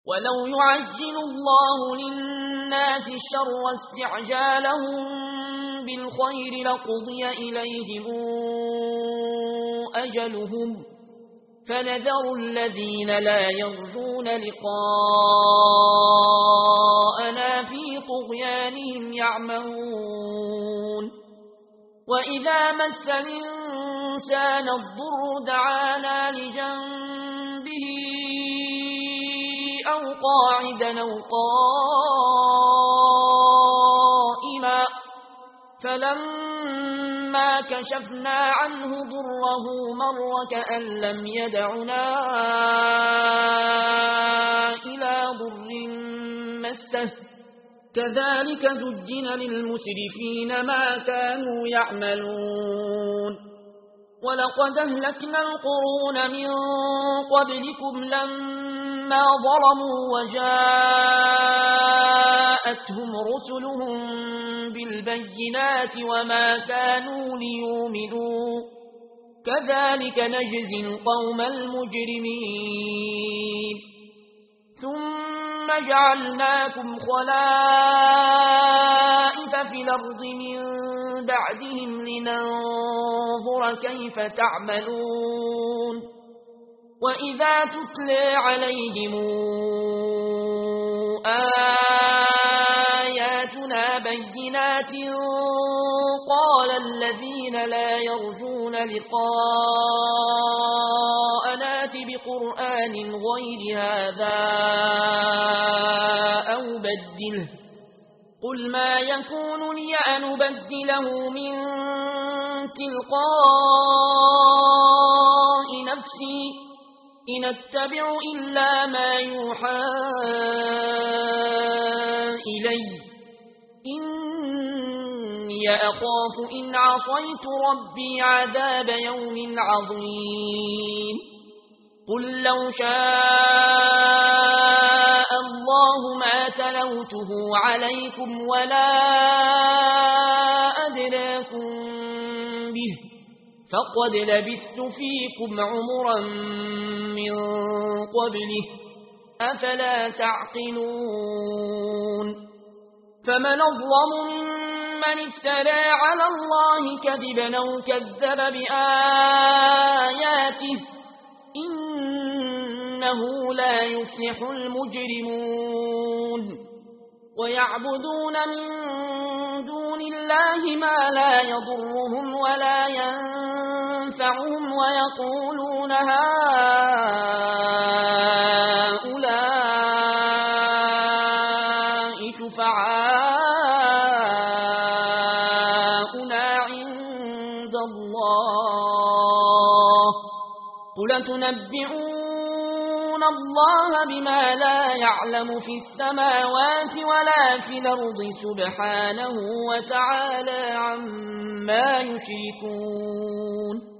ولو يعجل الله للناس الشر استعجالهم بالخير لقضي إليهم أجلهم فنذر الذين لا يرجون لقاءنا في طغيانهم يعمهون وإذا مس الإنسان الضر دعانا لجنبه أو قاعدا أو قائما فلما كشفنا عنه ضره مر كأن لم يدعنا إلى ضر مسه كذلك زجن للمسرفين ما كانوا يعملون ولقد أهلكنا القرون من قبلكم لما ظلموا وجاءتهم رسلهم بالبينات وما كانوا ليؤمنوا كذلك نجزي القوم المجرمين ثم جعلناكم خلائف في الأرض من بعدهم لننظر كيف تعملون وإذا تتلى عليهم آياتنا بينات قال الذين لا يرجون لقاءنا ائت بقرآن غير هذا أو بدله قل ما يكون لي أن أبدله من تلقاء نفسي إن اتبع إلا ما يوحى إلي إني أخاف إن عصيت ربي عذاب يوم عظيم قل لو شاء الله ما تلوته عليكم ولا أدراكم به فقد لبثت فيكم عمرا من قبله أفلا تعقلون فمن أظلم ممن افترى على الله كذبا أو كذب بآياته إنه لا يفلح المجرمون ويعبدون من دون الله ما لا يضرهم ولا ينفعهم ويقولون هؤلاء شفعاؤنا عند الله قل تنبئون الله بما لا يعلم في السماوات ولا في الأرض سبحانه وتعالى عما يشركون